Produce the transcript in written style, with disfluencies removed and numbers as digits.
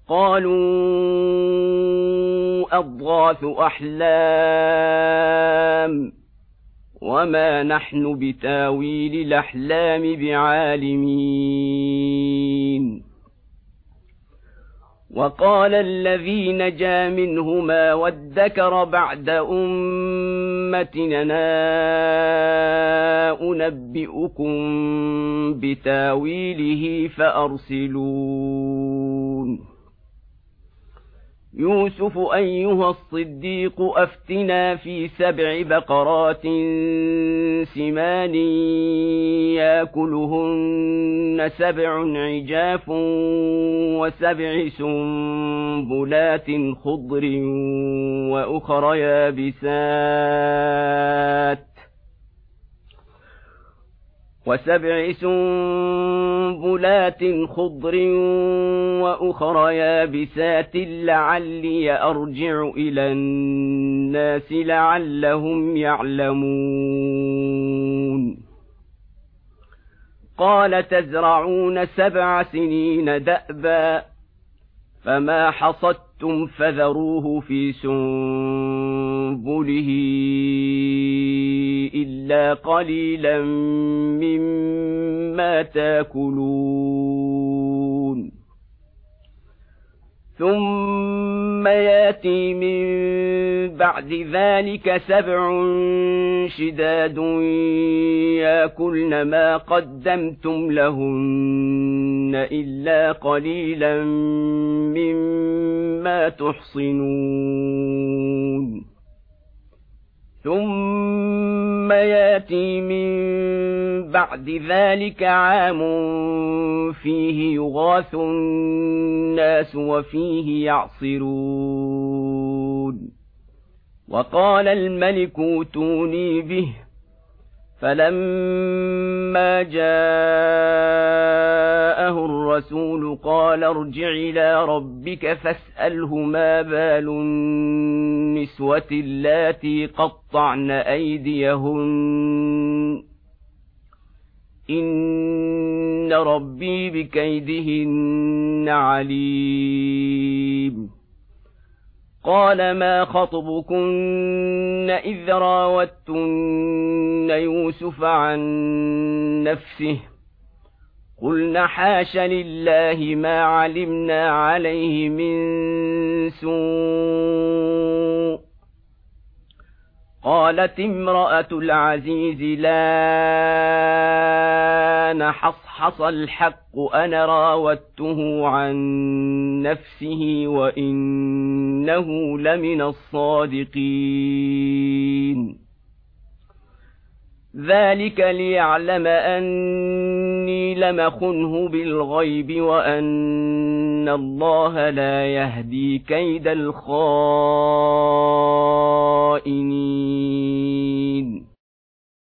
قالوا أضغاث أحلام وما نحن بتاويل الأحلام بعالمين. وقال الذي نجا منهما وادكر بعد أمتنا أنبئكم بتاويله فأرسلون. يوسف أيها الصديق أفتنا في 7 بقرات سمان يأكلهن 7 عجاف و7 سنبلات خضر وأخر يابسات لعلي أرجع إلى الناس لعلهم يعلمون. قال تزرعون 7 سنين دأبا فما حصدتم فذروه في سنبله إلا قليلا مما تأكلون. ثم يأتي من بعد ذلك 7 شداد يأكلن ما قدمتم لهن إلا قليلا مما تحصنون. ثم يأتي من بعد ذلك عام فيه يغاث الناس وفيه يعصرون. وقال الملك ائتوني به فلما جاءه الرسول قال ارجع إلى ربك فاسأله ما بال النسوة اللاتي قطعن أيديهن إن ربي بكيدهن عليم. قال ما خطبكن إذ راوتن يوسف عن نفسه قلنا حاش لله ما علمنا عليه من سوء. قالت امرأة العزيز لا نحصحص الحق أنا راودته عن نفسه وإنه لمن الصادقين. ذلك ليعلم أني لم أخنه بالغيب وأن الله لا يهدي كيد الخائنين.